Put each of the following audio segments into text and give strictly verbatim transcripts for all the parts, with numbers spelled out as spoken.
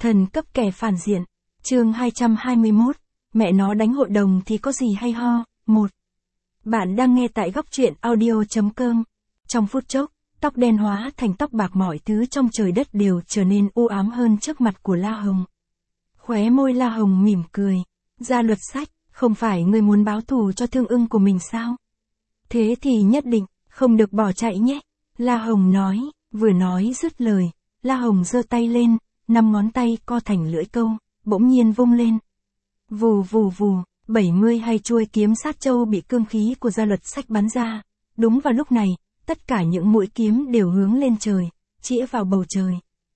Thần cấp kẻ phản diện. Chương hai trăm hai mươi mốt. Mẹ nó đánh hội đồng thì có gì hay ho. một. Bạn đang nghe tại góc truyện audio chấm com. Trong phút chốc, tóc đen hóa thành tóc bạc, mọi thứ trong trời đất đều trở nên u ám hơn trước mặt của La Hồng. Khóe môi La Hồng mỉm cười. Gia luật sách, không phải ngươi muốn báo thù cho thương ưng của mình sao? Thế thì nhất định, không được bỏ chạy nhé. La Hồng nói, vừa nói dứt lời, La Hồng giơ tay lên, năm ngón tay co thành lưỡi câu, bỗng nhiên vung lên. Vù vù vù, bảy mươi hai chuôi kiếm sát châu bị cương khí của gia luật sách bắn ra. Đúng vào lúc này, tất cả những mũi kiếm đều hướng lên trời, chĩa vào bầu trời.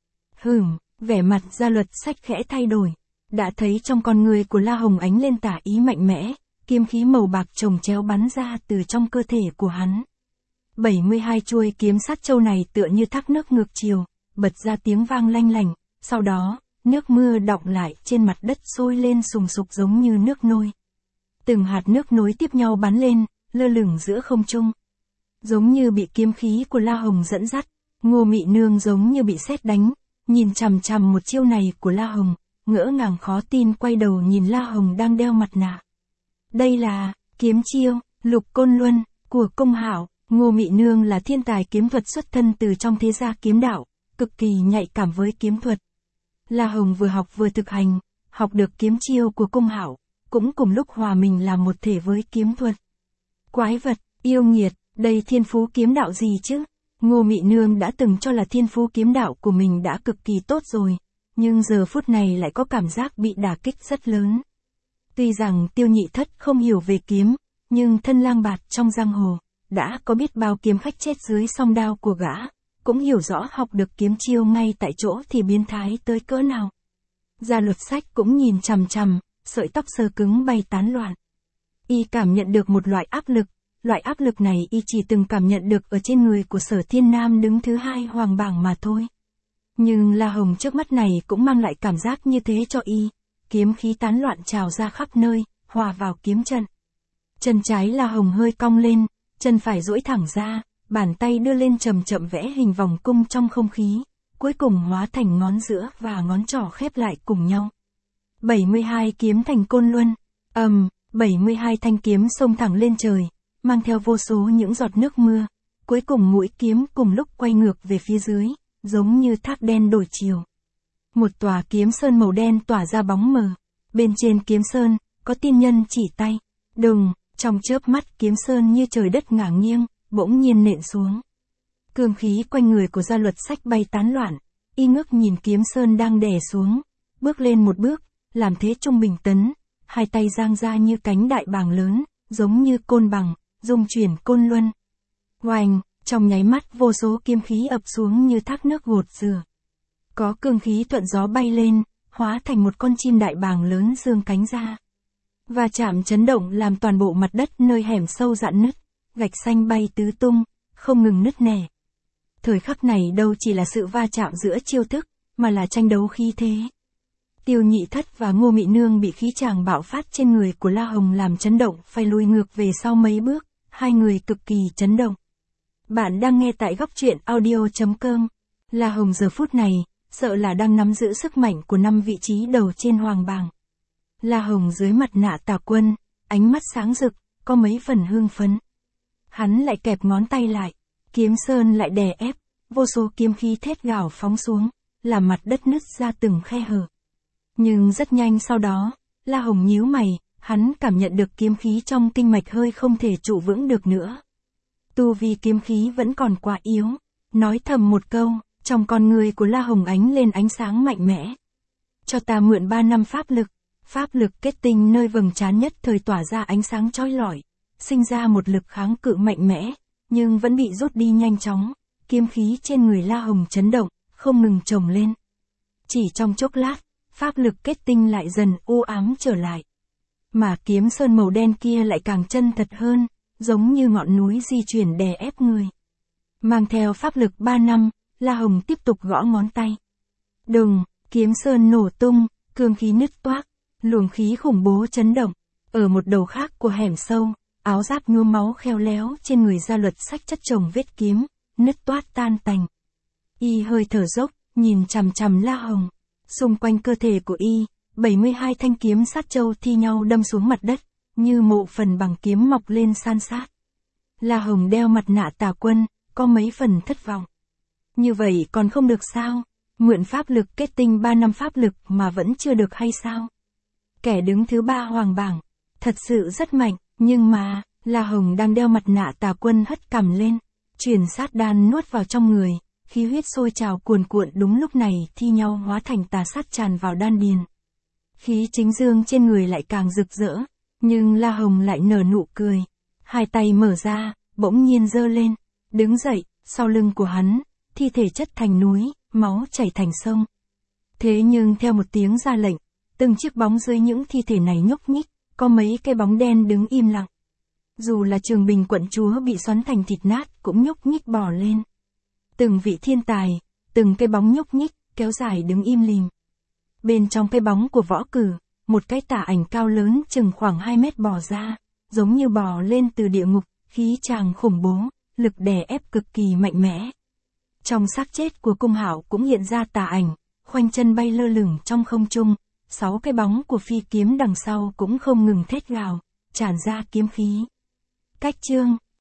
Hừm, vẻ mặt gia luật sách khẽ thay đổi. Đã thấy trong con người của La Hồng ánh lên tả ý mạnh mẽ, kiếm khí màu bạc chồng chéo bắn ra từ trong cơ thể của hắn. bảy mươi hai chuôi kiếm sát châu này tựa như thác nước ngược chiều, bật ra tiếng vang lanh lảnh, sau đó, nước mưa đọng lại trên mặt đất sôi lên sùng sục giống như nước nôi. Từng hạt nước nối tiếp nhau bắn lên, lơ lửng giữa không trung. Giống như bị kiếm khí của La Hồng dẫn dắt, Ngô Mị Nương giống như bị sét đánh, nhìn chằm chằm một chiêu này của La Hồng, ngỡ ngàng khó tin quay đầu nhìn La Hồng đang đeo mặt nạ. Đây là kiếm chiêu Lục Côn Luân của Công Hạo. Ngô Mị Nương là thiên tài kiếm thuật xuất thân từ trong thế gia kiếm đạo, cực kỳ nhạy cảm với kiếm thuật. La Hồng vừa học vừa thực hành, học được kiếm chiêu của Công Hạo, cũng cùng lúc hòa mình làm một thể với kiếm thuật. Quái vật, yêu nghiệt, đây thiên phú kiếm đạo gì chứ? Ngô Mị Nương đã từng cho là thiên phú kiếm đạo của mình đã cực kỳ tốt rồi, nhưng giờ phút này lại có cảm giác bị đả kích rất lớn. Tuy rằng Tiêu Nhị Thất không hiểu về kiếm, nhưng thân lang bạt trong giang hồ, đã có biết bao kiếm khách chết dưới song đao của gã, cũng hiểu rõ học được kiếm chiêu ngay tại chỗ thì biến thái tới cỡ nào. Gia luật sách cũng nhìn chằm chằm, sợi tóc sờ cứng bay tán loạn. Y cảm nhận được một loại áp lực, loại áp lực này Y chỉ từng cảm nhận được ở trên người của Sở Thiên Nam đứng thứ hai hoàng bảng mà thôi. Nhưng La Hồng trước mắt này cũng mang lại cảm giác như thế cho Y, kiếm khí tán loạn trào ra khắp nơi, hòa vào kiếm trận. Chân trái La Hồng hơi cong lên, chân phải duỗi thẳng ra, bàn tay đưa lên chậm chậm vẽ hình vòng cung trong không khí, cuối cùng hóa thành ngón giữa và ngón trỏ khép lại cùng nhau. bảy mươi hai kiếm thành Côn Luân, ầm, um, bảy mươi hai thanh kiếm xông thẳng lên trời, mang theo vô số những giọt nước mưa, cuối cùng mũi kiếm cùng lúc quay ngược về phía dưới, giống như thác đen đổi chiều. Một tòa kiếm sơn màu đen tỏa ra bóng mờ, bên trên kiếm sơn, có tiên nhân chỉ tay, đùng, trong chớp mắt kiếm sơn như trời đất ngả nghiêng, bỗng nhiên nện xuống. Cương khí quanh người của gia luật sách bay tán loạn, Y ngước nhìn kiếm sơn đang đè xuống, bước lên một bước, làm thế trung bình tấn, hai tay giang ra như cánh đại bàng lớn, giống như côn bằng, dung chuyển Côn Luân. Oanh, trong nháy mắt vô số kiếm khí ập xuống như thác nước gột rửa. Có cương khí thuận gió bay lên, hóa thành một con chim đại bàng lớn dương cánh ra. Và chạm chấn động làm toàn bộ mặt đất nơi hẻm sâu rạn nứt, gạch xanh bay tứ tung, không ngừng nứt nẻ. Thời khắc này đâu chỉ là sự va chạm giữa chiêu thức, mà là tranh đấu khí thế. Tiêu Nhị Thất và Ngô Mị Nương bị khí tràng bạo phát trên người của La Hồng làm chấn động, phải lùi ngược về sau mấy bước, hai người cực kỳ chấn động. Bạn đang nghe tại góc truyện audio chấm com. La Hồng giờ phút này, sợ là đang nắm giữ sức mạnh của năm vị trí đầu trên hoàng bảng. La Hồng dưới mặt nạ tà quân, ánh mắt sáng rực, có mấy phần hưng phấn. Hắn lại kẹp ngón tay lại, kiếm sơn lại đè ép, vô số kiếm khí thét gào phóng xuống, làm mặt đất nứt ra từng khe hở. Nhưng rất nhanh sau đó, La Hồng nhíu mày, hắn cảm nhận được kiếm khí trong kinh mạch hơi không thể trụ vững được nữa. Tu vi kiếm khí vẫn còn quá yếu, nói thầm một câu, trong con người của La Hồng ánh lên ánh sáng mạnh mẽ. Cho ta mượn ba năm pháp lực, pháp lực kết tinh nơi vầng trán nhất thời tỏa ra ánh sáng chói lọi, sinh ra một lực kháng cự mạnh mẽ, nhưng vẫn bị rút đi nhanh chóng, kiếm khí trên người La Hồng chấn động, không ngừng chồng lên. Chỉ trong chốc lát, pháp lực kết tinh lại dần u ám trở lại. Mà kiếm sơn màu đen kia lại càng chân thật hơn, giống như ngọn núi di chuyển đè ép người. Mang theo pháp lực ba năm, La Hồng tiếp tục gõ ngón tay. Đùng, kiếm sơn nổ tung, cương khí nứt toác, luồng khí khủng bố chấn động. Ở một đầu khác của hẻm sâu, áo giáp nhuốm máu khéo léo trên người gia luật sách chất chồng vết kiếm, nứt toát tan tành. Y hơi thở dốc, nhìn chằm chằm La Hồng. Xung quanh cơ thể của y, bảy mươi hai thanh kiếm sát châu thi nhau đâm xuống mặt đất, như mộ phần bằng kiếm mọc lên san sát. La Hồng đeo mặt nạ tà quân, có mấy phần thất vọng. Như vậy còn không được sao? Mượn pháp lực kết tinh ba năm pháp lực mà vẫn chưa được hay sao? Kẻ đứng thứ ba hoàng bảng, thật sự rất mạnh, nhưng mà, La Hồng đang đeo mặt nạ tà quân hất cằm lên, truyền sát đan nuốt vào trong người, khí huyết sôi trào cuồn cuộn đúng lúc này thi nhau hóa thành tà sát tràn vào đan điền. Khí chính dương trên người lại càng rực rỡ, nhưng La Hồng lại nở nụ cười, hai tay mở ra, bỗng nhiên giơ lên, đứng dậy, sau lưng của hắn, thi thể chất thành núi, máu chảy thành sông. Thế nhưng theo một tiếng ra lệnh, từng chiếc bóng dưới những thi thể này nhúc nhích, có mấy cái bóng đen đứng im lặng. Dù là Trường Bình quận chúa bị xoắn thành thịt nát cũng nhúc nhích bò lên. Từng vị thiên tài, từng cái bóng nhúc nhích, kéo dài đứng im lìm. Bên trong cái bóng của Võ Cử, một cái tà ảnh cao lớn chừng khoảng hai mét bò ra, giống như bò lên từ địa ngục, khí tràng khủng bố, lực đè ép cực kỳ mạnh mẽ. Trong xác chết của Cung Hạo cũng hiện ra tà ảnh, khoanh chân bay lơ lửng trong không trung, sáu cái bóng của phi kiếm đằng sau cũng không ngừng thét gào, tràn ra kiếm khí. Cách chương